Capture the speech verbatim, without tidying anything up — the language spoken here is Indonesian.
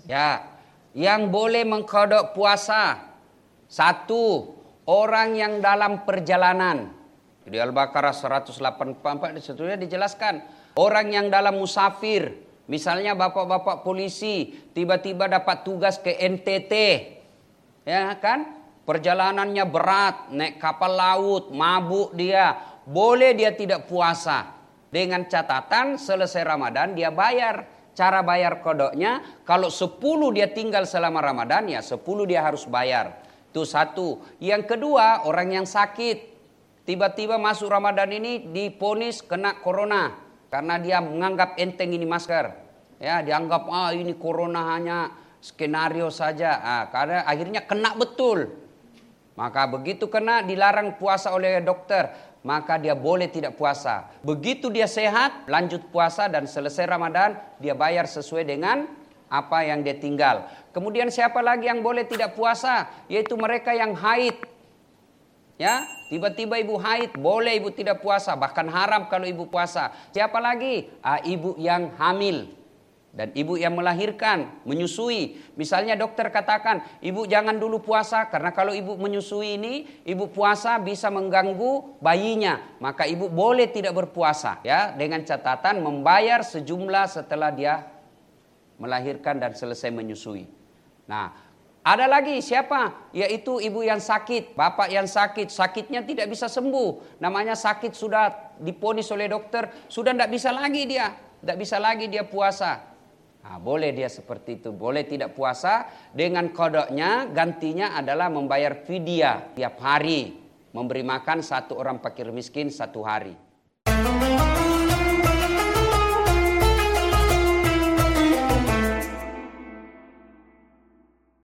Ya, yang boleh mengkodok puasa. Satu, orang yang dalam perjalanan. Di Al-Baqarah seratus delapan puluh empat disitunya dijelaskan. Orang yang dalam musafir. Misalnya bapak-bapak polisi tiba-tiba dapat tugas ke N T T. Ya kan? Perjalanannya berat, naik kapal laut, mabuk dia. Boleh dia tidak puasa. Dengan catatan selesai Ramadan dia bayar. Cara bayar kodoknya, kalau sepuluh dia tinggal selama Ramadan, ya sepuluh dia harus bayar. Itu satu. Yang kedua, orang yang sakit. Tiba-tiba masuk Ramadan ini diponis kena corona. Karena dia menganggap enteng ini masker. Ya, dianggap, ah ini corona hanya skenario saja. Ah, karena akhirnya kena betul. Maka begitu kena dilarang puasa oleh dokter. Maka dia boleh tidak puasa. Begitu dia sehat, lanjut puasa dan selesai Ramadan, dia bayar sesuai dengan apa yang dia tinggal. Kemudian siapa lagi yang boleh tidak puasa? Yaitu mereka yang haid. Ya, tiba-tiba ibu haid, boleh ibu tidak puasa. Bahkan haram kalau ibu puasa. Siapa lagi? Ah, ibu yang hamil. Dan ibu yang melahirkan, menyusui. Misalnya dokter katakan, ibu jangan dulu puasa. Karena kalau ibu menyusui ini, ibu puasa bisa mengganggu bayinya. Maka ibu boleh tidak berpuasa. Ya, dengan catatan membayar sejumlah setelah dia melahirkan dan selesai menyusui. Nah, ada lagi siapa? Yaitu ibu yang sakit, bapak yang sakit. Sakitnya tidak bisa sembuh. Namanya sakit sudah diponis oleh dokter. Sudah tidak bisa lagi dia. Tidak bisa lagi dia puasa. Nah, boleh dia seperti itu, boleh tidak puasa. Dengan kodoknya gantinya adalah membayar fidyah tiap hari, memberi makan satu orang fakir miskin satu hari.